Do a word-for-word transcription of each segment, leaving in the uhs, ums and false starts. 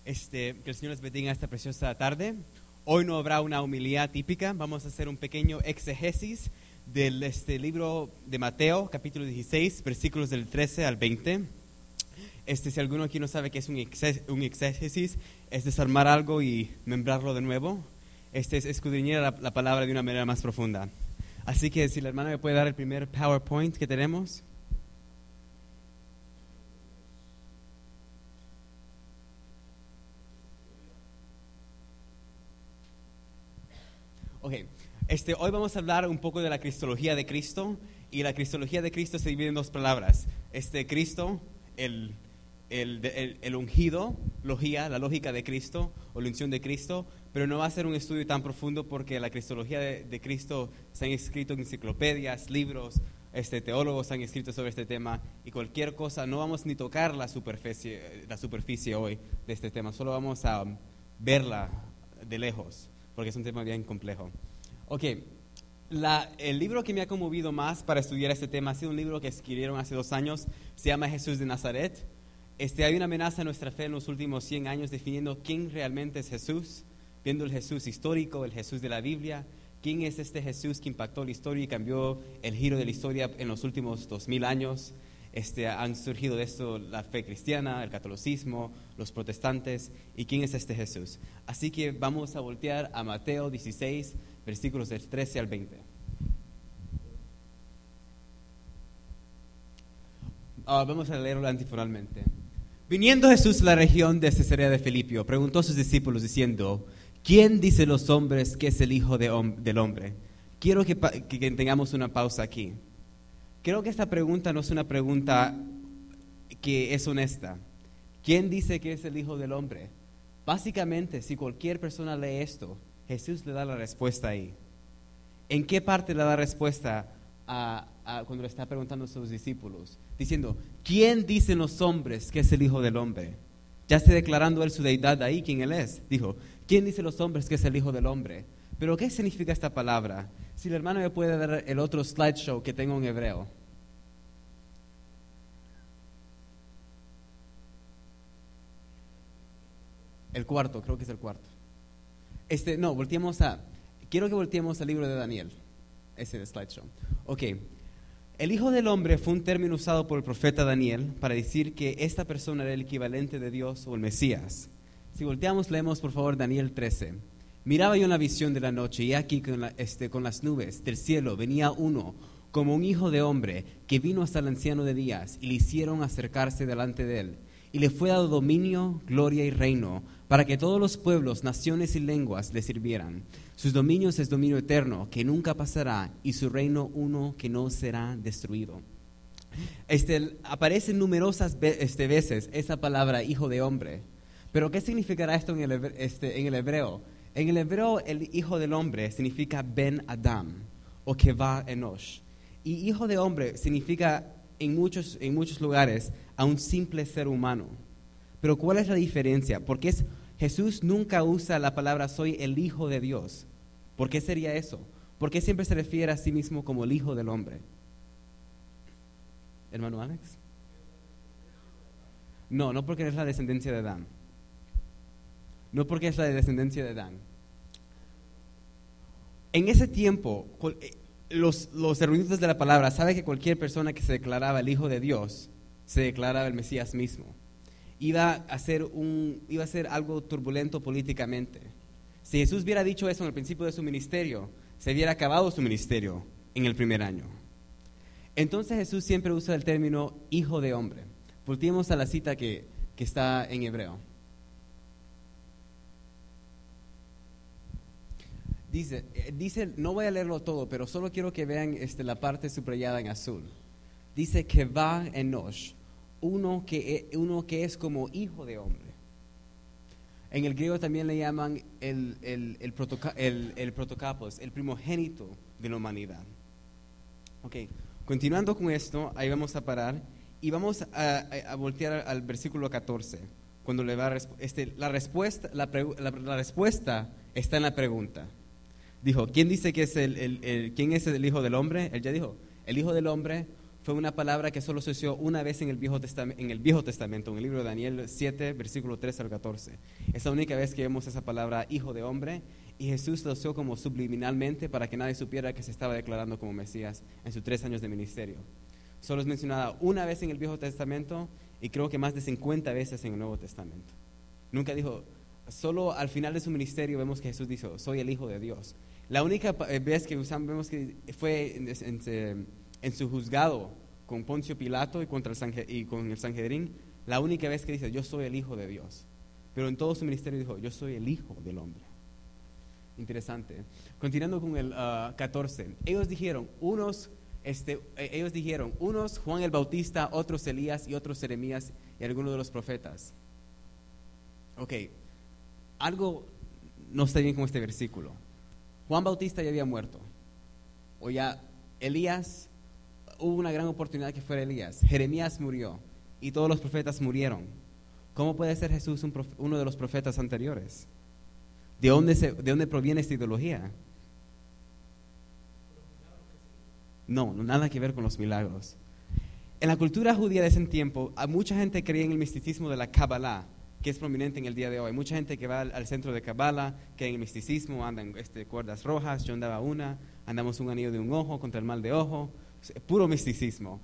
Este, que el Señor les bendiga esta preciosa tarde. Hoy no habrá una homilía típica, vamos a hacer un pequeño exégesis del este, libro de Mateo, capítulo dieciséis, versículos del trece al veinte. Este, si alguno aquí no sabe qué es un, exé, un exégesis, es desarmar algo y membrarlo de nuevo. Este es escudriñar la, la palabra de una manera más profunda. Así que si la hermana me puede dar el primer PowerPoint que tenemos. Ok, este, hoy vamos a hablar un poco de la cristología de Cristo, y la cristología de Cristo se divide en dos palabras. Este Cristo, el, el, el, el ungido, logía, la lógica de Cristo, o la unción de Cristo, pero no va a ser un estudio tan profundo porque la cristología de, de Cristo se han escrito en enciclopedias, libros, este, teólogos han escrito sobre este tema, y cualquier cosa, no vamos ni tocar la superficie, la superficie hoy de este tema, solo vamos a verla de lejos, porque es un tema bien complejo. Ok, la, el libro que me ha conmovido más para estudiar este tema ha sido un libro que escribieron hace dos años, se llama Jesús de Nazaret. Este, hay una amenaza en nuestra fe en los últimos cien años definiendo quién realmente es Jesús, viendo el Jesús histórico, el Jesús de la Biblia, quién es este Jesús que impactó la historia y cambió el giro de la historia en los últimos dos mil años. Este, han surgido de esto la fe cristiana, el catolicismo, los protestantes, y quién es este Jesús. Así que vamos a voltear a Mateo dieciséis, versículos del trece al veinte. Uh, vamos a leerlo antifonalmente. Viniendo Jesús a la región de Cesarea de Filipo, preguntó a sus discípulos diciendo: ¿quién dicen los hombres que es el Hijo de hom- del Hombre? Quiero que, pa- que tengamos una pausa aquí. Creo que esta pregunta no es una pregunta que es honesta. ¿Quién dice que es el Hijo del Hombre? Básicamente, si cualquier persona lee esto, Jesús le da la respuesta ahí. ¿En qué parte le da respuesta a, a cuando le está preguntando a sus discípulos? Diciendo, ¿quién dicen los hombres que es el Hijo del Hombre? Ya está declarando él su deidad ahí, quién él es. Dijo, ¿quién dice los hombres que es el Hijo del Hombre? Pero ¿qué significa esta palabra? Si la hermana me puede dar el otro slideshow que tengo en hebreo. El cuarto, creo que es el cuarto. Este, no, volteemos a, quiero que volteemos al libro de Daniel, ese slideshow. Ok, el Hijo del Hombre fue un término usado por el profeta Daniel para decir que esta persona era el equivalente de Dios o el Mesías. Si volteamos, leemos por favor Daniel trece. Miraba yo en la visión de la noche, y aquí con, la, este, con las nubes del cielo venía uno, como un hijo de hombre, que vino hasta el anciano de días, y le hicieron acercarse delante de él. Y le fue dado dominio, gloria y reino, para que todos los pueblos, naciones y lenguas le sirvieran. Sus dominios es dominio eterno, que nunca pasará, y su reino uno que no será destruido. Este, aparece numerosas este, veces esa palabra hijo de hombre. Pero ¿qué significará esto en el, este, en el hebreo? En el hebreo, el hijo del hombre significa Ben Adam o Keva Enosh. Y hijo de hombre significa en muchos, en muchos lugares a un simple ser humano. Pero ¿cuál es la diferencia? Porque es, Jesús nunca usa la palabra soy el hijo de Dios. ¿Por qué sería eso? ¿Por qué siempre se refiere a sí mismo como el hijo del hombre? ¿Hermano Alex? No, no porque es la descendencia de Adán. No porque es la descendencia de Adán. En ese tiempo, los, los eruditos de la palabra saben que cualquier persona que se declaraba el Hijo de Dios se declaraba el Mesías mismo. Iba a ser un, iba a ser algo turbulento políticamente. Si Jesús hubiera dicho eso en el principio de su ministerio, se hubiera acabado su ministerio en el primer año. Entonces Jesús siempre usa el término Hijo de Hombre. Volteemos a la cita que, que está en hebreo. Dice, dice, no voy a leerlo todo, pero solo quiero que vean este, la parte subrayada en azul. Dice que va Enosh, uno que, uno que es como hijo de hombre. En el griego también le llaman el, el, el, protoca, el, el protocapos, el primogénito de la humanidad. Ok, continuando con esto, ahí vamos a parar y vamos a, a, a voltear al versículo catorce. Cuando le va a, este, la, respuesta, la, la, la respuesta está en la pregunta. Dijo, ¿quién dice que es el, el, el, quién es el Hijo del Hombre? Él ya dijo, el Hijo del Hombre fue fue una palabra que solo se usó una vez en el Viejo Testamento, en el Viejo Testamento, en el libro de Daniel siete, versículo trece al catorce. Es la única vez que vemos esa palabra hijo de hombre, y Jesús lo usó como subliminalmente para que nadie supiera que se estaba declarando como Mesías en sus tres años de ministerio. Solo es mencionada una vez en el Viejo Testamento y creo que más de cincuenta veces en el Nuevo Testamento. Nunca dijo, solo al final de su ministerio vemos que Jesús dijo, soy el Hijo de Dios. La única vez que usamos, vemos que fue en, en, en su juzgado con Poncio Pilato y, contra el Sange, y con el Sanhedrín, la única vez que dice, yo soy el Hijo de Dios. Pero en todo su ministerio dijo, yo soy el Hijo del Hombre. Interesante. Continuando con el uh, catorce. Ellos dijeron, unos, este, ellos dijeron, unos Juan el Bautista, otros Elías y otros Jeremías y algunos de los profetas. Ok, algo no está bien con este versículo. Juan Bautista ya había muerto. O ya Elías, hubo una gran oportunidad que fuera Elías. Jeremías murió y todos los profetas murieron. ¿Cómo puede ser Jesús un profe- uno de los profetas anteriores? ¿De dónde, se, ¿De dónde proviene esta ideología? No, no, nada que ver con los milagros. En la cultura judía de ese tiempo, mucha gente creía en el misticismo de la Kabbalah, que es prominente en el día de hoy. Mucha gente que va al, al centro de Kabbalah, que en el misticismo andan este, cuerdas rojas, yo andaba una, andamos un anillo de un ojo contra el mal de ojo, puro misticismo.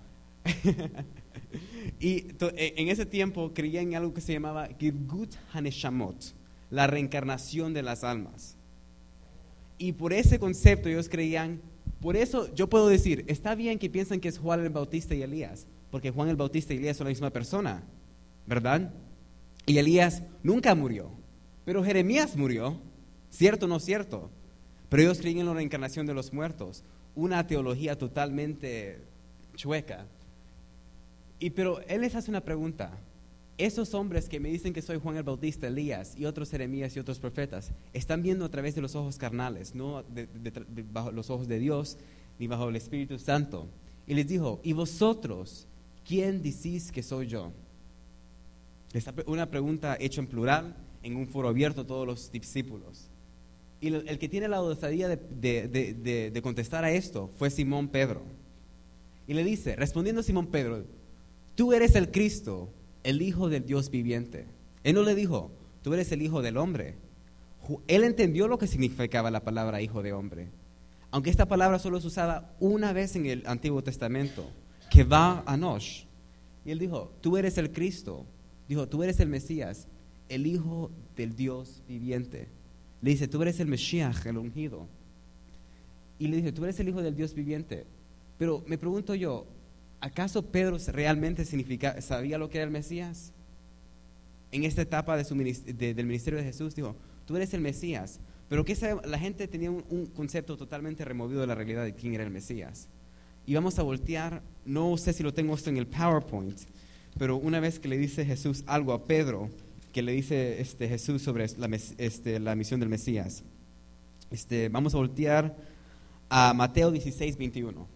Y to, en ese tiempo creían en algo que se llamaba Gilgut Haneshamot, la reencarnación de las almas. Y por ese concepto ellos creían, por eso yo puedo decir, está bien que piensan que es Juan el Bautista y Elías, porque Juan el Bautista y Elías son la misma persona, ¿verdad? Y Elías nunca murió, pero Jeremías murió, ¿cierto o no cierto? Pero ellos creían en la reencarnación de los muertos, una teología totalmente chueca. Y pero él les hace una pregunta. Esos hombres que me dicen que soy Juan el Bautista, Elías y otros Jeremías y otros profetas, están viendo a través de los ojos carnales, no de, de, de, bajo los ojos de Dios ni bajo el Espíritu Santo. Y les dijo, ¿y vosotros quién decís que soy yo? Una pregunta hecha en plural en un foro abierto a todos los discípulos. Y el, el que tiene la osadía de, de, de, de, de contestar a esto fue Simón Pedro. Y le dice, respondiendo Simón Pedro, tú eres el Cristo, el Hijo del Dios viviente. Él no le dijo, tú eres el Hijo del Hombre. Él entendió lo que significaba la palabra Hijo de Hombre. Aunque esta palabra solo es usada una vez en el Antiguo Testamento, que va a Nosh. Y él dijo, tú eres el Cristo. Dijo, tú eres el Mesías, el Hijo del Dios viviente. Le dice, tú eres el Mesías, el ungido. Y le dice, tú eres el Hijo del Dios viviente. Pero me pregunto yo, ¿acaso Pedro realmente significa, sabía lo que era el Mesías? En esta etapa de su, de, del ministerio de Jesús, dijo, tú eres el Mesías. Pero ¿qué sabe? La gente tenía un, un concepto totalmente removido de la realidad de quién era el Mesías. Y vamos a voltear, no sé si lo tengo esto en el PowerPoint, pero una vez que le dice Jesús algo a Pedro, que le dice este, Jesús sobre la, este, la misión del Mesías, este, vamos a voltear a Mateo dieciséis, veintiuno.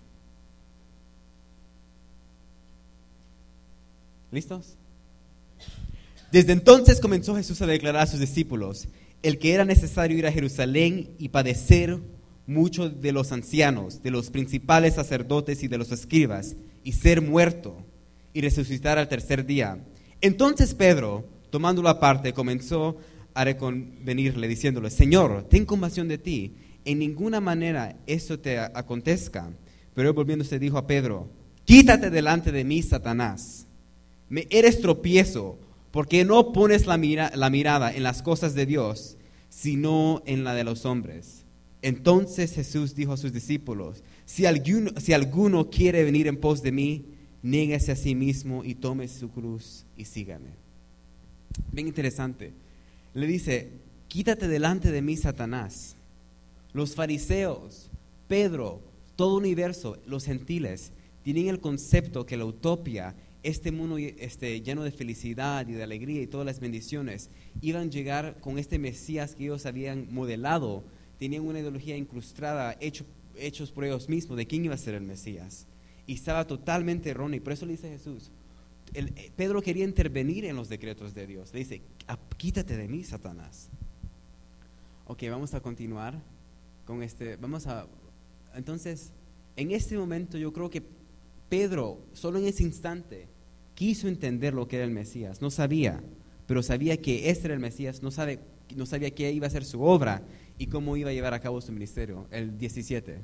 ¿Listos? Desde entonces comenzó Jesús a declarar a sus discípulos el que era necesario ir a Jerusalén y padecer mucho de los ancianos, de los principales sacerdotes y de los escribas, y ser muerto y resucitar al tercer día. Entonces Pedro, tomándolo aparte, comenzó a reconvenirle, diciéndole, Señor, ten compasión de ti, en ninguna manera eso te acontezca. Pero él volviéndose dijo a Pedro, quítate delante de mí, Satanás. Me eres tropiezo, porque no pones la, mira, la mirada en las cosas de Dios, sino en la de los hombres. Entonces Jesús dijo a sus discípulos, si alguno, si alguno quiere venir en pos de mí, niéguese a sí mismo y tome su cruz y sígame. Bien interesante. Le dice, quítate delante de mí, Satanás. Los fariseos, Pedro, todo universo, los gentiles, tienen el concepto que la utopía, este mundo este, lleno de felicidad y de alegría y todas las bendiciones, iban a llegar con este Mesías que ellos habían modelado. Tenían una ideología incrustada, hecho, hechos por ellos mismos, de quién iba a ser el Mesías. Y estaba totalmente erróneo. Y por eso le dice Jesús, el, Pedro quería intervenir en los decretos de Dios. Le dice, quítate de mí, Satanás. Ok, vamos a continuar con este. Vamos a. Entonces, en este momento yo creo que Pedro, solo en ese instante, quiso entender lo que era el Mesías. No sabía, pero sabía que este era el Mesías. No, sabe, no sabía qué iba a ser su obra y cómo iba a llevar a cabo su ministerio. El diecisiete.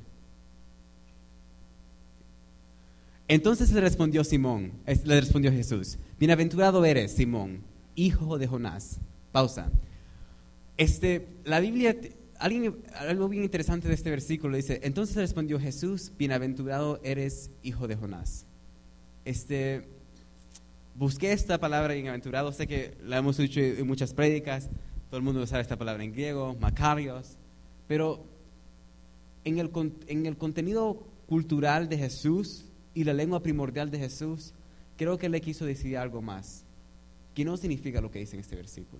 Entonces le respondió Simón, le respondió Jesús: bienaventurado eres, Simón, hijo de Jonás. Pausa. Este, la Biblia, alguien, algo bien interesante de este versículo dice: entonces respondió Jesús: bienaventurado eres, hijo de Jonás. Este, busqué esta palabra bienaventurado, sé que la hemos dicho en muchas prédicas, todo el mundo usa esta palabra en griego, makarios, pero en el, en el contenido cultural de Jesús y la lengua primordial de Jesús, creo que le quiso decir algo más, que no significa lo que dice en este versículo.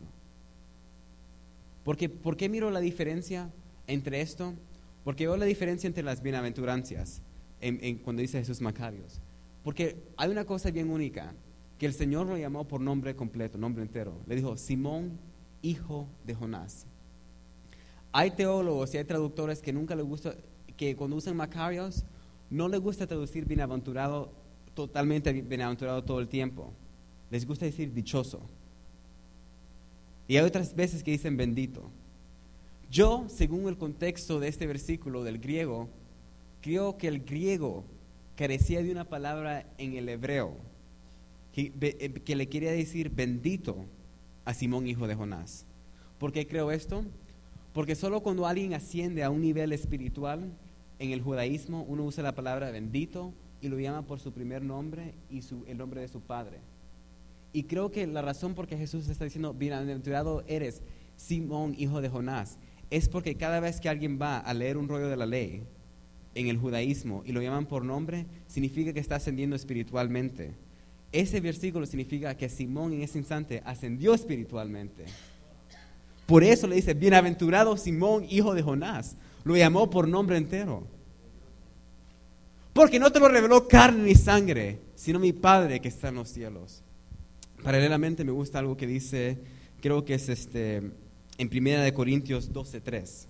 Porque, ¿por qué miro la diferencia entre esto? Porque veo la diferencia entre las bienaventurancias en, en, cuando dice Jesús Macarios. Porque hay una cosa bien única, que el Señor lo llamó por nombre completo, nombre entero. Le dijo: Simón, hijo de Jonás. Hay teólogos y hay traductores que nunca les gusta, que cuando usan Macarios, no les gusta traducir bienaventurado totalmente bienaventurado todo el tiempo. Les gusta decir dichoso. Y hay otras veces que dicen bendito. Yo, según el contexto de este versículo del griego, creo que el griego carecía de una palabra en el hebreo que, que le quería decir bendito a Simón, hijo de Jonás. ¿Por qué creo esto? Porque solo cuando alguien asciende a un nivel espiritual, en el judaísmo uno usa la palabra bendito y lo llama por su primer nombre y su, el nombre de su padre. Y creo que la razón por qué Jesús está diciendo bienaventurado eres, Simón, hijo de Jonás, es porque cada vez que alguien va a leer un rollo de la ley en el judaísmo y lo llaman por nombre, significa que está ascendiendo espiritualmente. Ese versículo significa que Simón en ese instante ascendió espiritualmente. Por eso le dice: bienaventurado Simón, hijo de Jonás. Lo llamó por nombre entero. Porque no te lo reveló carne ni sangre, sino mi Padre que está en los cielos. Paralelamente me gusta algo que dice, creo que es este en Primera de Corintios doce tres.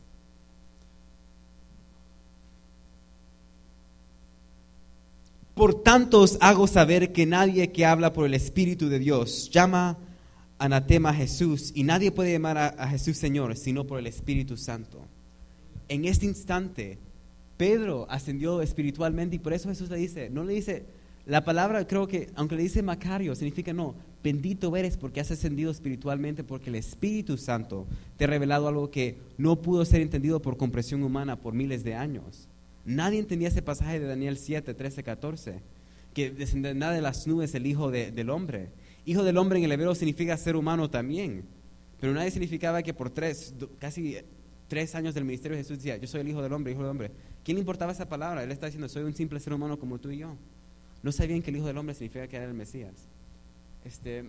Por tanto os hago saber que nadie que habla por el Espíritu de Dios llama anatema a Jesús, y nadie puede llamar a, a Jesús Señor sino por el Espíritu Santo. En este instante Pedro ascendió espiritualmente y por eso Jesús le dice, no le dice, la palabra creo que, aunque le dice Macario, significa no, bendito eres porque has ascendido espiritualmente, porque el Espíritu Santo te ha revelado algo que no pudo ser entendido por comprensión humana por miles de años. Nadie entendía ese pasaje de Daniel siete, trece, catorce, que descenderá de las nubes el Hijo de, del Hombre. Hijo del Hombre en el hebreo significa ser humano también, pero nadie significaba que por tres, casi tres años del ministerio de Jesús decía, yo soy el Hijo del Hombre, Hijo del Hombre. ¿Quién le importaba esa palabra? Él está diciendo, soy un simple ser humano como tú y yo. No sabían que el Hijo del Hombre significa que era el Mesías. Este,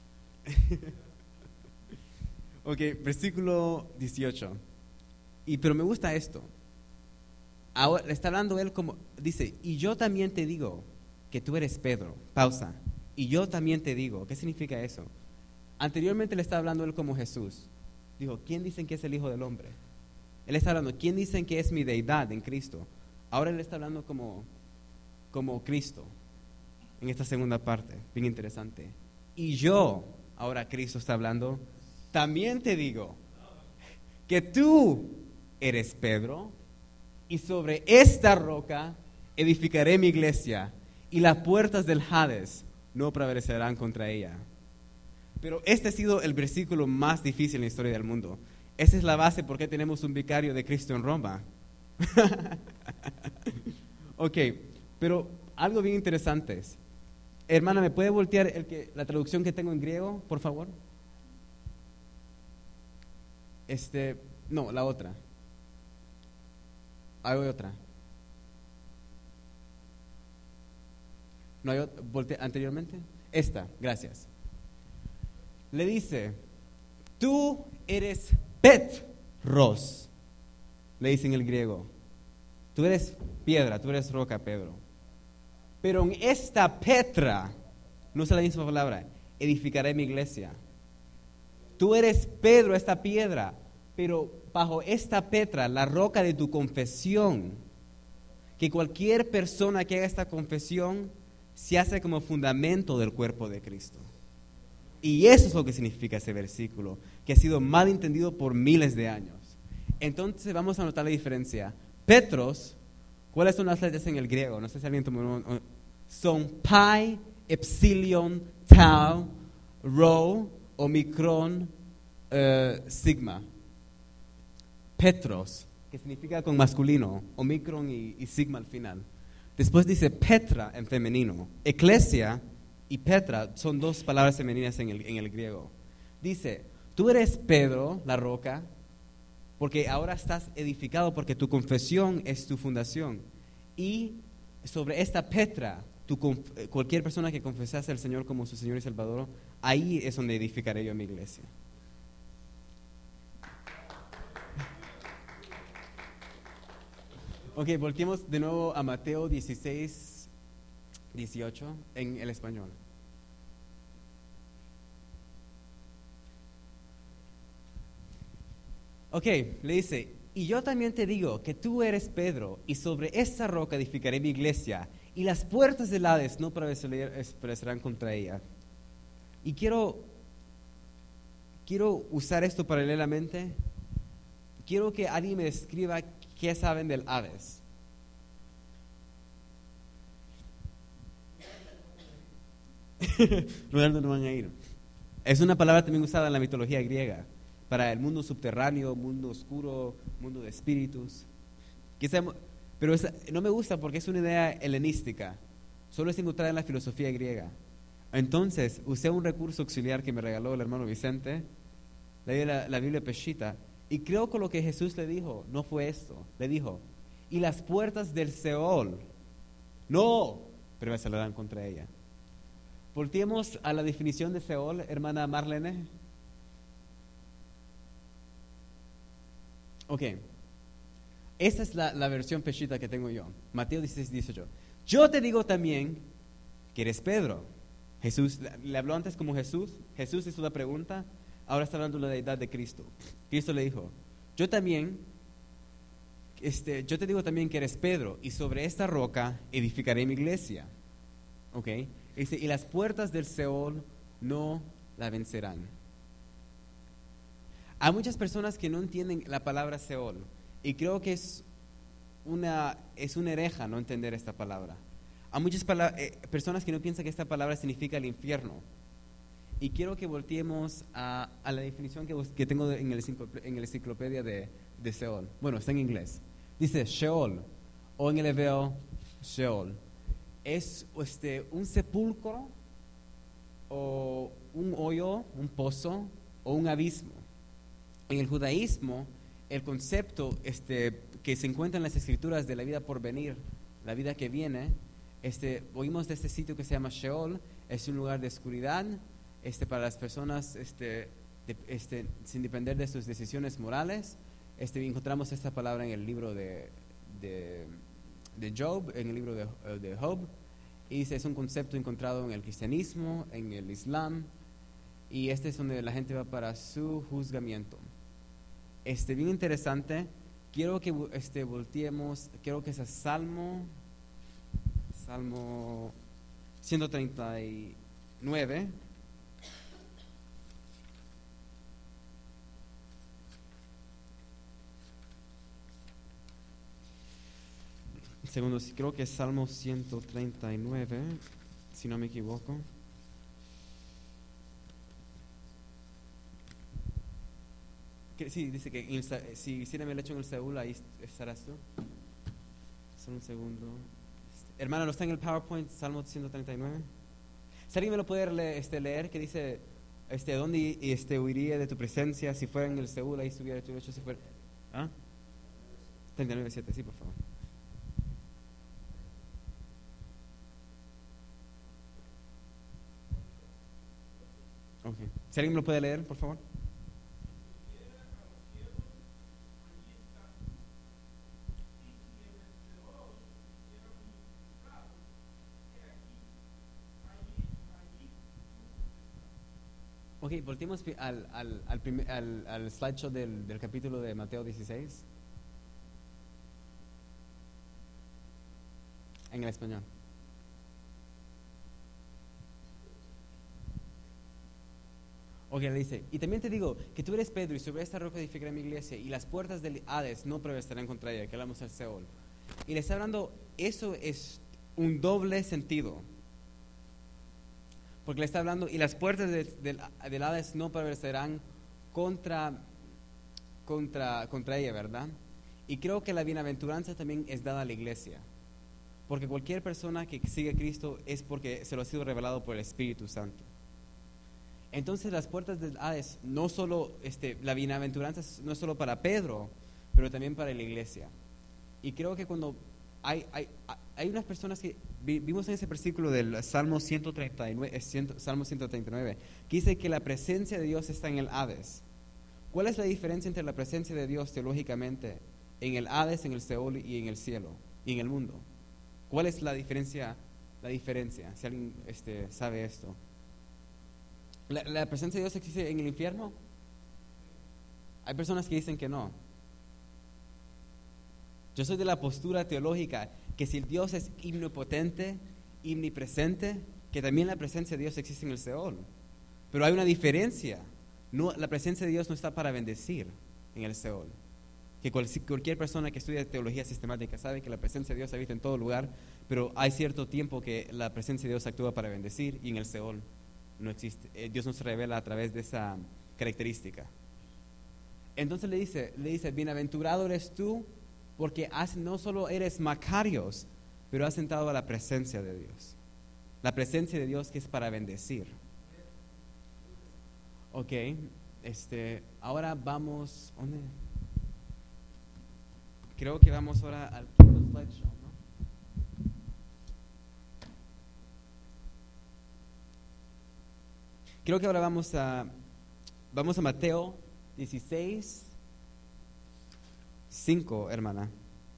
ok, versículo dieciocho. Y, pero me gusta esto. Ahora le está hablando él como, dice, y yo también te digo que tú eres Pedro. Pausa. Y yo también te digo, ¿qué significa eso? Anteriormente le está hablando él como Jesús. Dijo, ¿quién dicen que es el Hijo del Hombre? Él está hablando, ¿quién dicen que es mi deidad en Cristo? Ahora él está hablando como, como Cristo. En esta segunda parte, bien interesante. Y yo, ahora Cristo está hablando, también te digo que tú eres Pedro, y sobre esta roca edificaré mi iglesia, y las puertas del Hades no prevalecerán contra ella. Pero este ha sido el versículo más difícil en la historia del mundo. Esa es la base por qué tenemos un vicario de Cristo en Roma. Ok, pero algo bien interesante es, hermana, ¿me puede voltear el que, la traducción que tengo en griego, por favor? Este, no, la otra. Hay otra. ¿No hay otra? ¿Voltea anteriormente? Esta, gracias. Le dice, tú eres Petros, le dice en el griego. Tú eres piedra, tú eres roca, Pedro. Pero en esta Petra, no es la misma palabra, edificaré mi iglesia. Tú eres Pedro, esta piedra, pero bajo esta Petra, la roca de tu confesión, que cualquier persona que haga esta confesión se hace como fundamento del cuerpo de Cristo. Y eso es lo que significa ese versículo, que ha sido mal entendido por miles de años. Entonces vamos a notar la diferencia. Petros, ¿cuáles son las letras en el griego? No sé si alguien tomó. Son pi, epsilon, tau, rho, omicron, uh, sigma. Petros, que significa con masculino, omicron y, y sigma al final. Después dice Petra en femenino. Eclesia y Petra son dos palabras femeninas en el, en el griego. Dice, tú eres Pedro, la roca, porque ahora estás edificado porque tu confesión es tu fundación. Y sobre esta Petra, tu, cualquier persona que confesase al Señor como su Señor y Salvador, ahí es donde edificaré yo mi iglesia. Ok, volteemos de nuevo a Mateo dieciséis, dieciocho en el español. Ok, le dice, y yo también te digo que tú eres Pedro, y sobre esta roca edificaré mi iglesia, y las puertas del Hades no prevalecerán contra ella. Y quiero, quiero usar esto paralelamente. Quiero que alguien me escriba qué saben del Hades. Ronaldo no van a ir. Es una palabra también usada en la mitología griega para el mundo subterráneo, mundo oscuro, mundo de espíritus. Quizá, pero esa, no me gusta porque es una idea helenística. Solo es encontrada en la filosofía griega. Entonces, usé un recurso auxiliar que me regaló el hermano Vicente, leí la, la Biblia Peshitta, y creo que lo que Jesús le dijo no fue esto. Le dijo, y las puertas del Seol no prevalecerán contra ella. Volteemos a la definición de Seol, hermana Marlene. Ok, esta es la, la versión Peshitta que tengo yo. Mateo dieciséis, dieciocho. Yo te digo también que eres Pedro. Jesús, le habló antes como Jesús. Jesús hizo la pregunta, ahora está hablando de la deidad de Cristo. Cristo le dijo, yo también, este, yo te digo también que eres Pedro, y sobre esta roca edificaré mi iglesia. Ok, dice, y las puertas del Seol no la vencerán. Hay muchas personas que no entienden la palabra Seol, y creo que es una, es una hereja no entender esta palabra. Hay muchas eh, personas que no piensan que esta palabra significa el infierno. Y quiero que volteemos a, a la definición que, que tengo en el, en el enciclopedia de, de Seol. Bueno, está en inglés. Dice Sheol, o en el hebreo Sheol. Es este, un sepulcro, o un hoyo, un pozo, o un abismo. En el judaísmo, el concepto este, que se encuentra en las escrituras de la vida por venir, la vida que viene, este, oímos de este sitio que se llama Sheol, es un lugar de oscuridad este, para las personas este, de, este, sin depender de sus decisiones morales. Este, encontramos esta palabra en el libro de, de, de Job, en el libro de, de Job, y dice, es un concepto encontrado en el cristianismo, en el islam, y este es donde la gente va para su juzgamiento. Este, bien interesante. Quiero que este, volteemos, quiero que sea Salmo, Salmo ciento treinta y nueve. Segundo, creo que es Salmo ciento treinta y nueve, si no me equivoco. Que, sí, dice que el, si hiciera el hecho en el Seúl, ahí estarás tú. Solo un segundo. Este, hermano, ¿no está en el PowerPoint Salmo ciento treinta y nueve? Si alguien me lo puede leer, este, leer que dice, este, ¿dónde este, huiría de tu presencia? Si fuera en el Seúl, ahí estuviera tu hecho. Si fuera, ¿ah? treinta y nueve, siete, sí, por favor. Okay. Si alguien me lo puede leer, por favor. Ok, volteemos al, al, al, primer, al, al slideshow del, del capítulo de Mateo dieciséis. en el español. Ok, le dice, y también te digo que tú eres Pedro y sobre esta roca edificaré mi iglesia y las puertas del Hades no prevalecerán contra ella, que hablamos del Seol. Y le está hablando, eso es un doble sentido. Porque le está hablando, y las puertas de, del, del Hades no prevalecerán contra, contra, contra ella, ¿verdad? Y creo que la bienaventuranza también es dada a la iglesia. Porque cualquier persona que sigue a Cristo es porque se lo ha sido revelado por el Espíritu Santo. Entonces las puertas del Hades, no solo, este, la bienaventuranza no es solo para Pedro, pero también para la iglesia. Y creo que cuando hay, hay, hay unas personas que, vimos en ese versículo del Salmo ciento treinta y nueve, Salmo ciento treinta y nueve, que dice que la presencia de Dios está en el Hades. ¿Cuál es la diferencia entre la presencia de Dios teológicamente en el Hades, en el Seol y en el cielo y en el mundo? ¿Cuál es la diferencia? La diferencia, si alguien este, sabe esto. ¿La, ¿La presencia de Dios existe en el infierno? Hay personas que dicen que no. Yo soy de la postura teológica que si el Dios es omnipotente, omnipresente, que también la presencia de Dios existe en el Seol. Pero hay una diferencia. No, la presencia de Dios no está para bendecir en el Seol. Que cual, cualquier persona que estudia teología sistemática sabe que la presencia de Dios habita en todo lugar, pero hay cierto tiempo que la presencia de Dios actúa para bendecir y en el Seol no existe. Eh, Dios nos revela a través de esa característica. Entonces le dice, le dice, bienaventurado eres tú porque has, no solo eres Macarios, pero has entrado a la presencia de Dios. La presencia de Dios que es para bendecir. Ok, este, ahora vamos, ¿dónde? Creo que vamos ahora al slideshow, ¿no? Creo que ahora vamos a, vamos a Mateo dieciséis, cinco, hermana.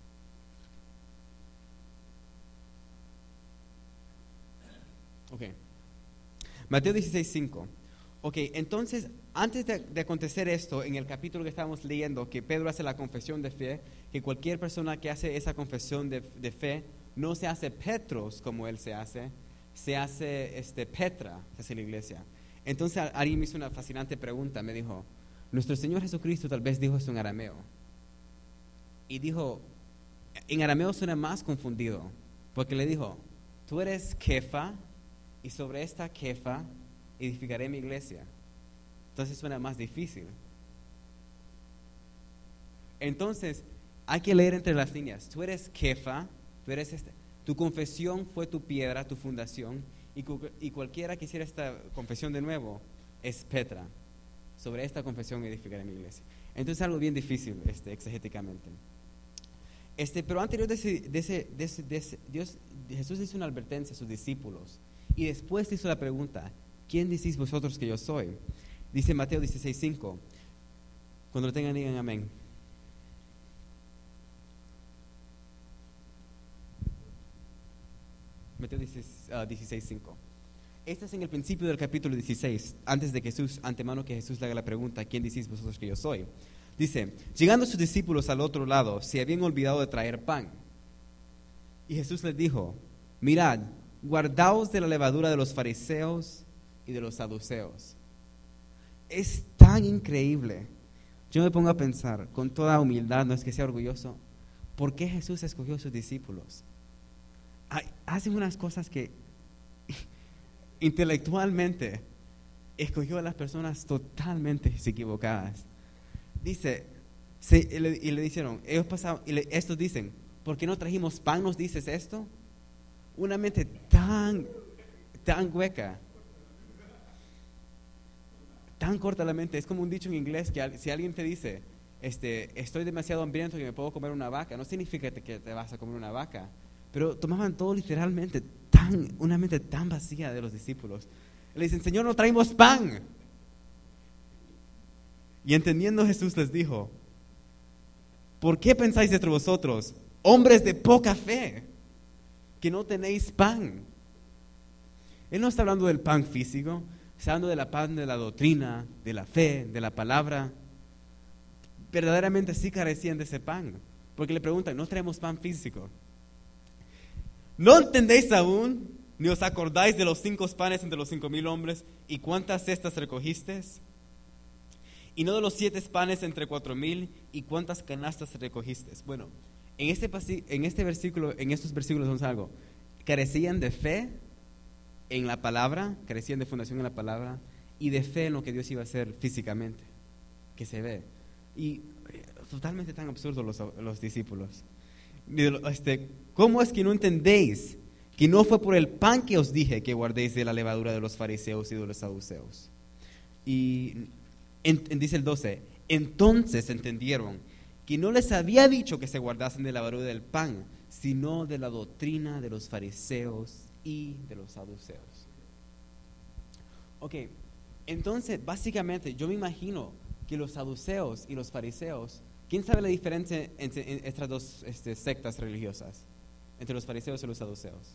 Ok. Mateo dieciséis, cinco. Ok, entonces, antes de, de acontecer esto, en el capítulo que estábamos leyendo, que Pedro hace la confesión de fe, que cualquier persona que hace esa confesión de, de fe, no se hace Petros como él se hace, se hace este, Petra, se hace la iglesia. Entonces alguien me hizo una fascinante pregunta, me dijo, nuestro Señor Jesucristo tal vez dijo esto en arameo. Y dijo, en arameo suena más confundido, porque le dijo, tú eres Kefa, y sobre esta Kefa edificaré mi iglesia. Entonces suena más difícil. Entonces hay que leer entre las líneas. Tú eres Kefa, tú eres este, tu confesión fue tu piedra, tu fundación, y, y cualquiera que hiciera esta confesión de nuevo es Petra. Sobre esta confesión edificaré mi iglesia. Entonces algo bien difícil este, exegéticamente. Este, pero anterior de ese, de ese, de ese, de ese, Dios, Jesús hizo una advertencia a sus discípulos y después hizo la pregunta, ¿quién decís vosotros que yo soy? Dice Mateo dieciséis, cinco. Cuando lo tengan, digan amén. Mateo dieciséis, cinco. Este es en el principio del capítulo dieciséis, antes de Jesús, antemano que Jesús le haga la pregunta, ¿quién decís vosotros que yo soy? Dice, llegando sus discípulos al otro lado, se habían olvidado de traer pan. Y Jesús les dijo, mirad, guardaos de la levadura de los fariseos y de los saduceos. Es tan increíble. Yo me pongo a pensar, con toda humildad, no es que sea orgulloso, ¿por qué Jesús escogió a sus discípulos? Hacen unas cosas que intelectualmente escogió a las personas totalmente equivocadas. Dice, se, y, le, y le dijeron, ellos pasaron, y le, estos dicen, ¿por qué no trajimos pan? ¿Nos dices esto? Una mente tan, tan hueca, tan corta la mente. Es como un dicho en inglés que si alguien te dice, este, estoy demasiado hambriento y me puedo comer una vaca, no significa que te vas a comer una vaca, pero tomaban todo literalmente, tan, una mente tan vacía de los discípulos. Le dicen, Señor, no traemos pan. Y entendiendo Jesús les dijo, ¿por qué pensáis entre vosotros, hombres de poca fe, que no tenéis pan? Él no está hablando del pan físico, está hablando de la pan de la doctrina, de la fe, de la palabra. Verdaderamente sí carecían de ese pan, porque le preguntan, ¿no traemos pan físico? ¿No entendéis aún? ¿Ni os acordáis de los cinco panes entre los cinco mil hombres? ¿Y cuántas cestas recogisteis? ¿Y no de los siete panes entre cuatro mil? ¿Y cuántas canastas recogisteis? Bueno, en este, en este versículo, en estos versículos vemos algo. Carecían de fe en la palabra, carecían de fundación en la palabra y de fe en lo que Dios iba a hacer físicamente, que se ve. Y totalmente tan absurdos los, los discípulos. Este, ¿Cómo es que no entendéis que no fue por el pan que os dije que guardéis de la levadura de los fariseos y de los saduceos? Y en, en, dice el doce, entonces entendieron que no les había dicho que se guardasen de la levadura del pan, sino de la doctrina de los fariseos y de los saduceos. Ok, entonces básicamente yo me imagino que los saduceos y los fariseos, ¿quién sabe la diferencia entre estas dos este, sectas religiosas? Entre los fariseos y los saduceos.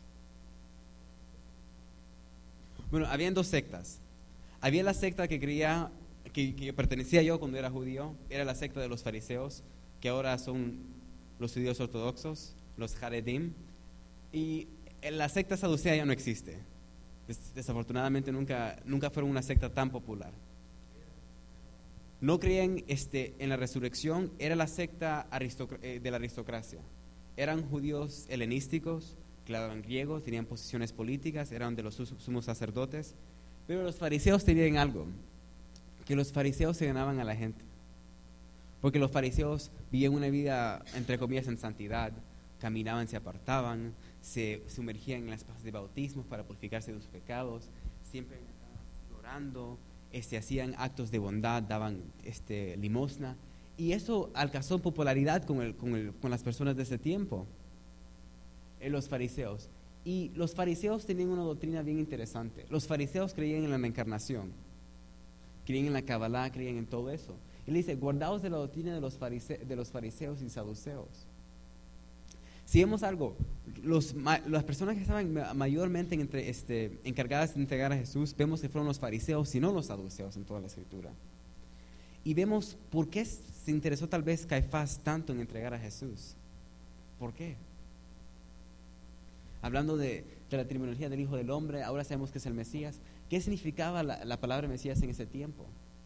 Bueno, habían dos sectas. Había la secta que creía, que, que pertenecía yo cuando era judío, era la secta de los fariseos, que ahora son los judíos ortodoxos, los Haredim, y la secta saducea ya no existe. Des, desafortunadamente nunca, nunca fueron una secta tan popular. No creían este, en la resurrección, era la secta de la aristocracia. Eran judíos helenísticos, que hablaban griego, tenían posiciones políticas, eran de los sumos sacerdotes, pero los fariseos tenían algo, que los fariseos se ganaban a la gente, porque los fariseos vivían una vida, entre comillas, en santidad, caminaban, se apartaban, se sumergían en las pasas de bautismo para purificarse de sus pecados, siempre orando, este, hacían actos de bondad, daban este, limosna, y eso alcanzó popularidad con, el, con, el, con las personas de ese tiempo, eh, los fariseos. Y los fariseos tenían una doctrina bien interesante. Los fariseos creían en la reencarnación, creían en la Kabbalah, creían en todo eso. Y le dice, guardaos de la doctrina de los, farise, de los fariseos y saduceos. Si vemos algo, los, las personas que estaban mayormente entre, este, encargadas de entregar a Jesús, vemos que fueron los fariseos y no los saduceos en toda la escritura. Y vemos por qué se interesó tal vez Caifás tanto en entregar a Jesús. ¿Por qué? Hablando de, de la terminología del Hijo del Hombre, ahora sabemos que es el Mesías. ¿Qué significaba la, la palabra Mesías en ese tiempo?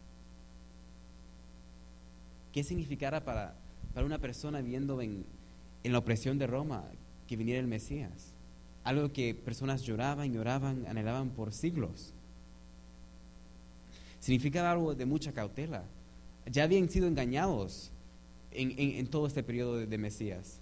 ¿Qué significara para, para una persona viviendo en, en la opresión de Roma que viniera el Mesías? Algo que personas lloraban, lloraban, anhelaban por siglos. Significaba algo de mucha cautela. Ya habían sido engañados en, en, en todo este periodo de, de Mesías.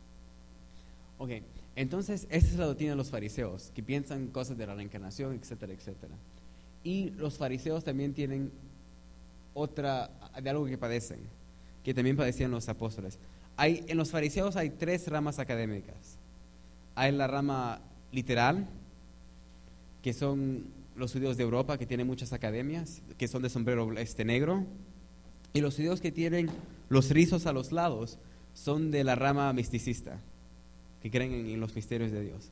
Ok, entonces esta es la doctrina de los fariseos, que piensan cosas de la reencarnación, etcétera, etcétera. Y los fariseos también tienen otra, de algo que padecen, que también padecían los apóstoles. Hay, en los fariseos hay tres ramas académicas. Hay la rama literal, que son los judíos de Europa, que tienen muchas academias, que son de sombrero este negro. Y los judíos que tienen los rizos a los lados son de la rama misticista, que creen en, en los misterios de Dios.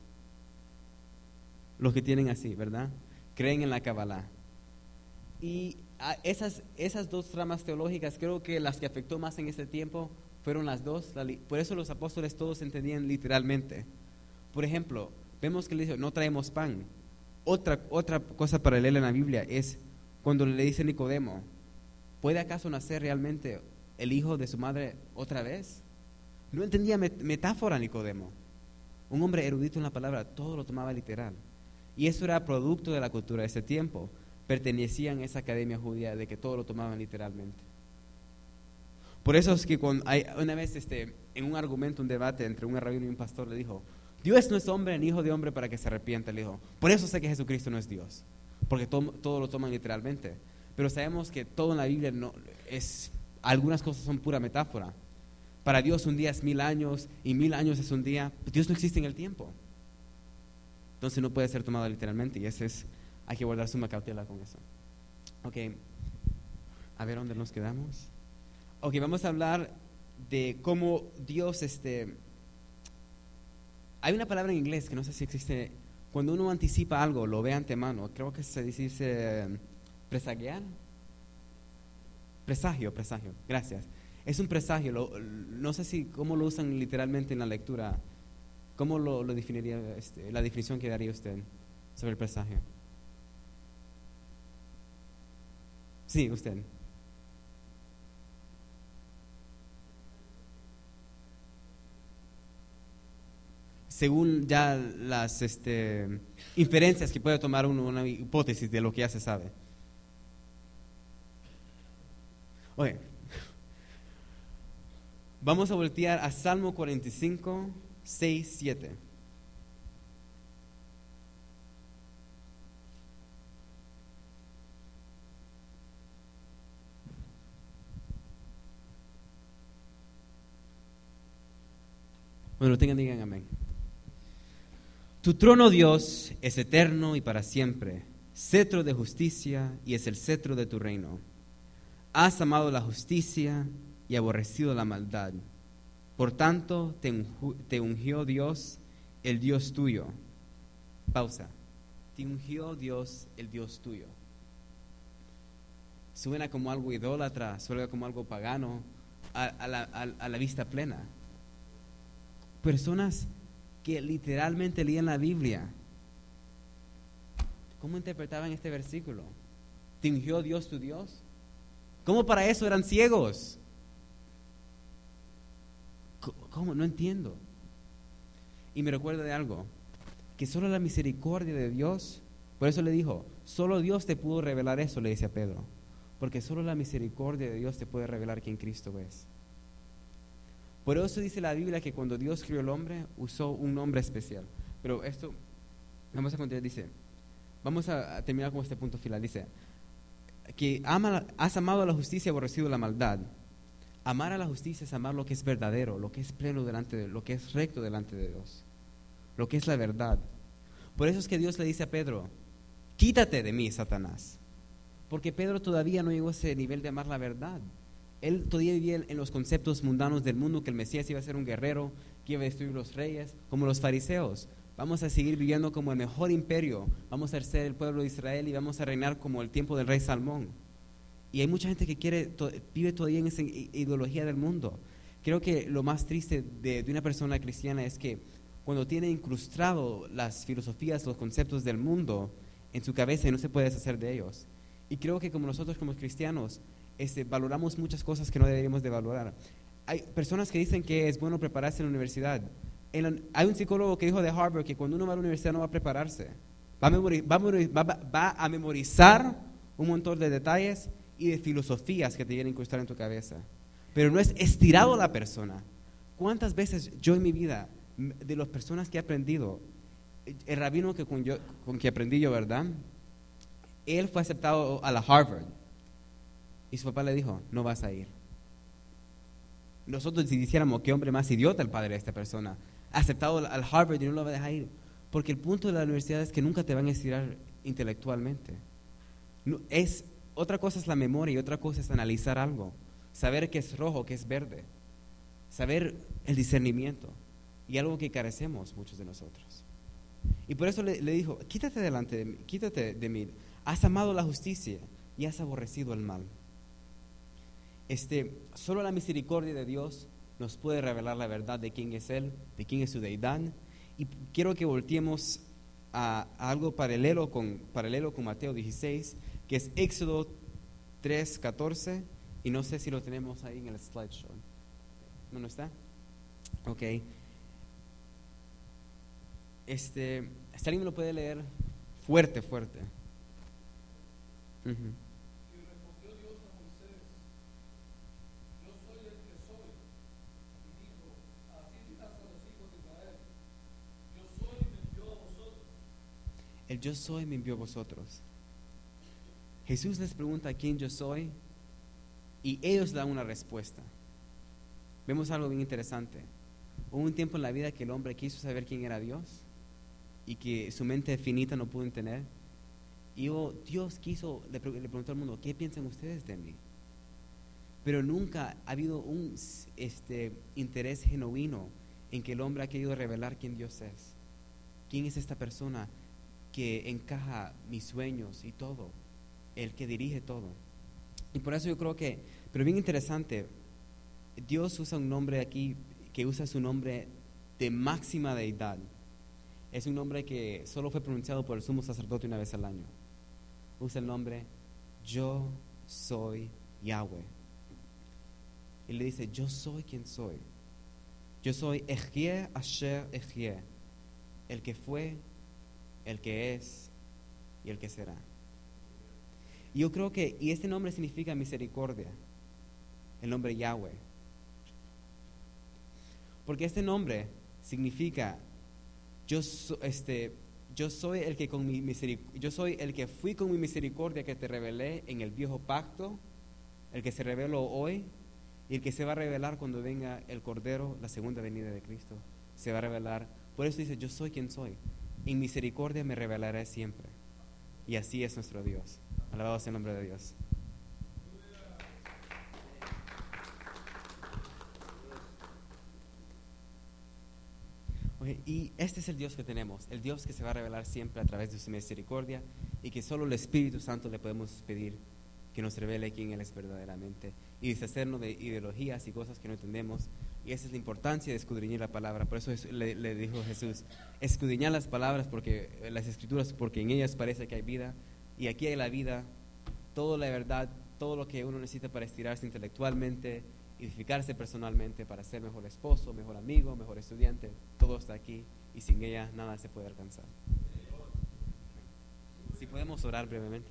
Los que tienen así, ¿verdad? Creen en la Kabbalah. Y a esas, esas dos ramas teológicas, creo que las que afectó más en ese tiempo fueron las dos. La, por eso los apóstoles todos entendían literalmente. Por ejemplo, vemos que le dice, no traemos pan. Otra, otra cosa paralela en la Biblia es cuando le dice Nicodemo, ¿puede acaso nacer realmente el hijo de su madre otra vez? No entendía met- metáfora Nicodemo. Un hombre erudito en la palabra, todo lo tomaba literal. Y eso era producto de la cultura de ese tiempo. Pertenecían a esa academia judía de que todo lo tomaban literalmente. Por eso es que cuando hay, una vez este, en un argumento, un debate entre un rabino y un pastor, le dijo, Dios no es hombre ni hijo de hombre para que se arrepienta. Le dijo, por eso sé que Jesucristo no es Dios, porque todo, todo lo toman literalmente. Pero sabemos que todo en la Biblia no es, algunas cosas son pura metáfora. Para Dios un día es mil años y mil años es un día. Dios no existe en el tiempo. Entonces no puede ser tomado literalmente y ese es, hay que guardar suma cautela con eso. Ok, a ver dónde nos quedamos. Ok, vamos a hablar de cómo Dios, este, hay una palabra en inglés que no sé si existe, cuando uno anticipa algo, lo ve antemano, creo que se dice presagiar, presagio, presagio, gracias. Es un presagio, lo, no sé si cómo lo usan literalmente en la lectura. ¿Cómo lo, lo definiría, este, la definición que daría usted sobre el presagio? Sí, usted. Según ya las este, inferencias que puede tomar uno, una hipótesis de lo que ya se sabe. Oye, vamos a voltear a Salmo cuarenta y cinco, seis, siete. Bueno, tengan, digan amén. Tu trono, Dios, es eterno y para siempre, cetro de justicia y es el cetro de tu reino. Has amado la justicia y aborrecido la maldad. Por tanto, te, unju- te ungió Dios, el Dios tuyo. Pausa. Te ungió Dios, el Dios tuyo. Suena como algo idólatra, suena como algo pagano a, a la, a, a la vista plena. Personas que literalmente leían la Biblia, ¿cómo interpretaban este versículo? ¿Te ungió Dios tu Dios? ¿Cómo para eso eran ciegos? ¿Cómo? No entiendo. Y me recuerdo de algo, que solo la misericordia de Dios, por eso le dijo, solo Dios te pudo revelar eso, le dice a Pedro, porque solo la misericordia de Dios te puede revelar quién Cristo es. Por eso dice la Biblia que cuando Dios crió al hombre, usó un nombre especial. Pero esto, vamos a continuar, dice, vamos a terminar con este punto final, dice, que ama, has amado a la justicia y aborrecido la maldad. Amar a la justicia es amar lo que es verdadero, lo que es pleno delante de, lo que es recto delante de Dios, lo que es la verdad. Por eso es que Dios le dice a Pedro, quítate de mí, Satanás, porque Pedro todavía no llegó a ese nivel de amar la verdad. Él todavía vivía en los conceptos mundanos del mundo, que el Mesías iba a ser un guerrero, que iba a destruir los reyes, como los fariseos. Vamos a seguir viviendo como el mejor imperio, vamos a ser el pueblo de Israel y vamos a reinar como el tiempo del rey Salmón. Y hay mucha gente que quiere, to, vive todavía en esa ideología del mundo. Creo que lo más triste de, de una persona cristiana es que cuando tiene incrustado las filosofías, los conceptos del mundo en su cabeza y no se puede deshacer de ellos. Y creo que como nosotros como cristianos este, valoramos muchas cosas que no deberíamos de valorar. Hay personas que dicen que es bueno prepararse en la universidad. En la, hay un psicólogo que dijo de Harvard que cuando uno va a la universidad no va a prepararse. Va a, memori, va a, memori, va, va a memorizar un montón de detalles y de filosofías que te vienen a incrustar en tu cabeza. Pero no es estirado a la persona. ¿Cuántas veces yo en mi vida, de las personas que he aprendido, el rabino que con, yo, con que aprendí yo, ¿verdad? Él fue aceptado a la Harvard. Y su papá le dijo, no vas a ir. Nosotros si dijéramos, qué hombre más idiota el padre de esta persona, aceptado al Harvard y no lo va a dejar ir. Porque el punto de la universidad es que nunca te van a estirar intelectualmente. No, es, otra cosa es la memoria y otra cosa es analizar algo. Saber qué es rojo, qué es verde. Saber el discernimiento. Y algo que carecemos muchos de nosotros. Y por eso le, le dijo, quítate delante de mí, quítate de mí. Has amado la justicia y has aborrecido el mal. Este, solo la misericordia de Dios nos puede revelar la verdad de quién es Él, de quién es su deidad. Y quiero que volteemos a, a algo paralelo con, paralelo con Mateo dieciséis, que es Éxodo tres, catorce, y no sé si lo tenemos ahí en el slideshow. ¿No, no está? Ok. Este, ¿este alguien me lo puede leer? Fuerte, fuerte. Uh-huh. El yo soy me envió a vosotros. Jesús les pregunta quién yo soy y ellos dan una respuesta. Vemos algo bien interesante. Hubo un tiempo en la vida que el hombre quiso saber quién era Dios y que su mente finita no pudo entender. Y oh, Dios quiso, le, le preguntó al mundo, ¿qué piensan ustedes de mí? Pero nunca ha habido un este, interés genuino en que el hombre ha querido revelar quién Dios es. ¿Quién es esta persona que encaja mis sueños y todo? El que dirige todo. Y por eso yo creo que, pero bien interesante, Dios usa un nombre aquí, que usa su nombre de máxima deidad. Es un nombre que solo fue pronunciado por el sumo sacerdote una vez al año. Usa el nombre yo soy Yahweh. Y le dice, yo soy quien soy. Yo soy Ejie Asher Ejie, el que fue, el que es y el que será. Y yo creo que, y este nombre significa misericordia, el nombre Yahweh. Porque este nombre significa, yo, so, este, yo soy el que con mi misericordia, yo soy el que fui con mi misericordia que te revelé en el viejo pacto, el que se reveló hoy y el que se va a revelar cuando venga el Cordero, la segunda venida de Cristo. Se va a revelar. Por eso dice, yo soy quien soy. En misericordia me revelaré siempre. Y así es nuestro Dios. Alabado sea el nombre de Dios. Okay, y este es el Dios que tenemos, el Dios que se va a revelar siempre a través de su misericordia y que solo el Espíritu Santo le podemos pedir que nos revele quién Él es verdaderamente y deshacernos de ideologías y cosas que no entendemos. Y esa es la importancia de escudriñar la palabra. Por eso es, le, le dijo Jesús, escudriñar las palabras, porque las escrituras, porque en ellas parece que hay vida, y aquí hay la vida, toda la verdad, todo lo que uno necesita para estirarse intelectualmente, edificarse personalmente, para ser mejor esposo, mejor amigo, mejor estudiante, todo está aquí, y sin ella nada se puede alcanzar. Si podemos orar brevemente.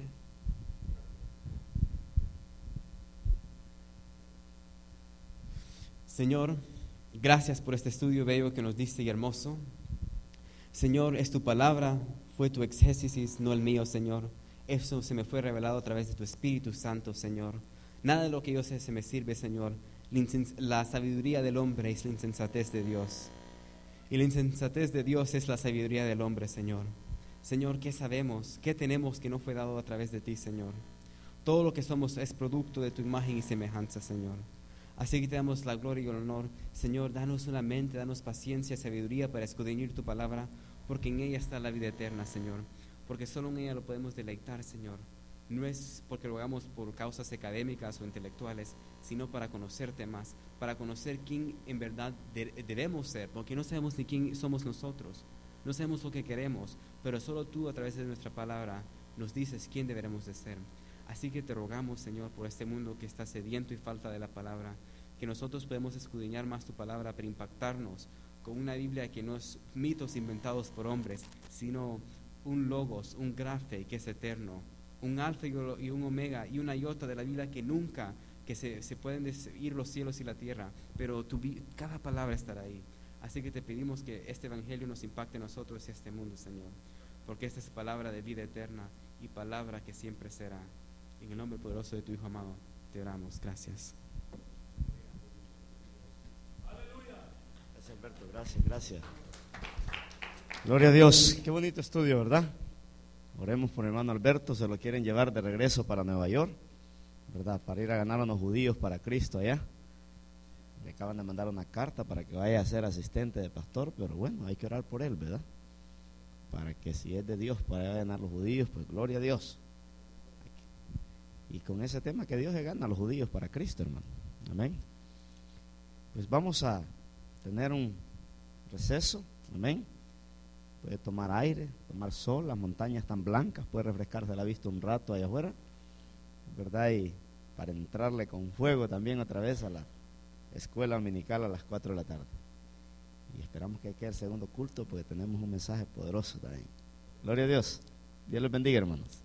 Señor, gracias por este estudio bello que nos diste y hermoso. Señor, es tu palabra, fue tu exégesis, no el mío, Señor. Eso se me fue revelado a través de tu Espíritu Santo, Señor. Nada de lo que yo sé se me sirve, Señor. La sabiduría del hombre es la insensatez de Dios. Y la insensatez de Dios es la sabiduría del hombre, Señor. Señor, ¿qué sabemos? ¿Qué tenemos que no fue dado a través de ti, Señor? Todo lo que somos es producto de tu imagen y semejanza, Señor. Así que te damos la gloria y el honor. Señor, danos una mente, danos paciencia, sabiduría para escudriñar tu palabra, porque en ella está la vida eterna, Señor. Porque solo en ella lo podemos deleitar, Señor. No es porque lo hagamos por causas académicas o intelectuales, sino para conocerte más, para conocer quién en verdad de- debemos ser, porque no sabemos ni quién somos nosotros, no sabemos lo que queremos, pero solo tú a través de nuestra palabra nos dices quién deberemos de ser. Así que te rogamos, Señor, por este mundo que está sediento y falta de la palabra, que nosotros podemos escudriñar más tu palabra para impactarnos con una Biblia que no es mitos inventados por hombres, sino un logos, un grafe que es eterno, un alfa y un omega y una iota de la vida que nunca, que se, se pueden ir los cielos y la tierra, pero tu, cada palabra estará ahí. Así que te pedimos que este evangelio nos impacte a nosotros y a este mundo, Señor, porque esta es palabra de vida eterna y palabra que siempre será. En el nombre poderoso de tu Hijo amado, te oramos. Gracias. Gracias, Alberto. Gracias, gracias. Gloria a Dios. Qué bonito estudio, ¿verdad? Oremos por el hermano Alberto. Se lo quieren llevar de regreso para Nueva York, ¿verdad? Para ir a ganar a los judíos para Cristo allá. Le acaban de mandar una carta para que vaya a ser asistente de pastor, pero bueno, hay que orar por él, ¿verdad? Para que si es de Dios para ganar a los judíos, pues gloria a Dios. Y con ese tema que Dios le gana a los judíos para Cristo, hermano. Amén. Pues vamos a tener un receso. Amén. Puede tomar aire, tomar sol, las montañas están blancas, puede refrescarse la vista un rato allá afuera, ¿verdad? Y para entrarle con fuego también otra vez a la escuela dominical a las cuatro de la tarde. Y esperamos que quede el segundo culto porque tenemos un mensaje poderoso también. Gloria a Dios. Dios les bendiga, hermanos.